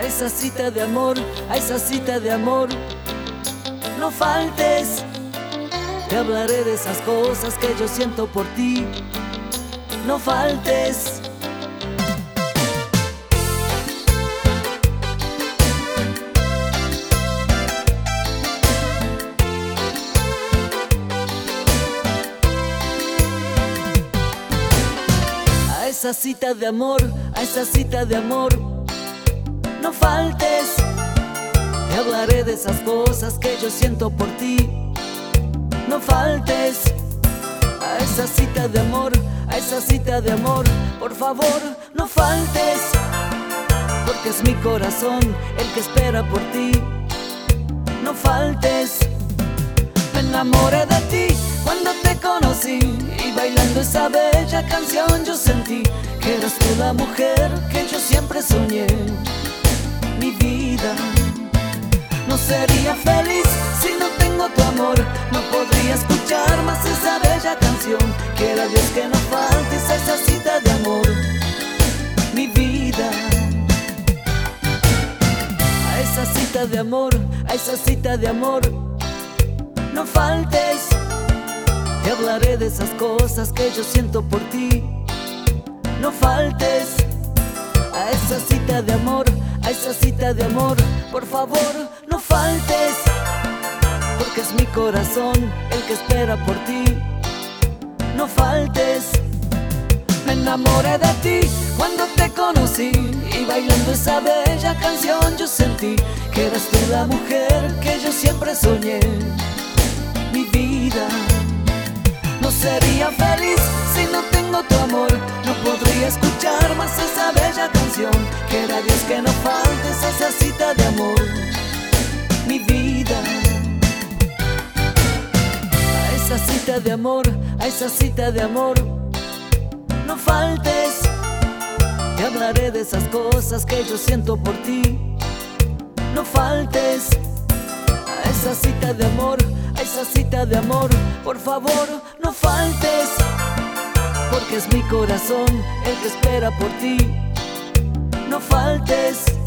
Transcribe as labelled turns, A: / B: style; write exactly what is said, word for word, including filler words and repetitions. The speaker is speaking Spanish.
A: a esa cita de amor, a esa cita de amor. No faltes, te hablaré de esas cosas que yo siento por ti. No faltes. A esa cita de amor, a esa cita de amor. No faltes, te hablaré de esas cosas que yo siento por ti. No faltes, a esa cita de amor, a esa cita de amor. Por favor, no faltes, porque es mi corazón el que espera por ti. No faltes. Me enamoré de ti cuando te conocí, y bailando esa bella canción yo sentí que eras tú la mujer que yo siempre soñé. Mi vida, no sería feliz si no tengo tu amor. No podría escuchar más esa bella canción. Quiera Dios que no faltes a esa cita de amor. Mi vida, a esa cita de amor, a esa cita de amor. No faltes, te hablaré de esas cosas que yo siento por ti. No faltes, a esa cita de amor, a esa cita de amor. Por favor, no faltes, porque es mi corazón el que espera por ti. No faltes. Me enamoré de ti cuando te conocí, y bailando esa bella canción yo sentí que eras tú la mujer que yo siempre soñé. Mi vida, no sería feliz si no tengo tu amor. No podría escuchar más esa bella canción. Quiera Dios que no faltes a esa cita de amor. Mi vida, a esa cita de amor, a esa cita de amor. No faltes, te hablaré de esas cosas que yo siento por ti. No faltes, a esa cita de amor, a esa cita de amor. Por favor, no faltes, porque es mi corazón el que espera por ti. No faltes.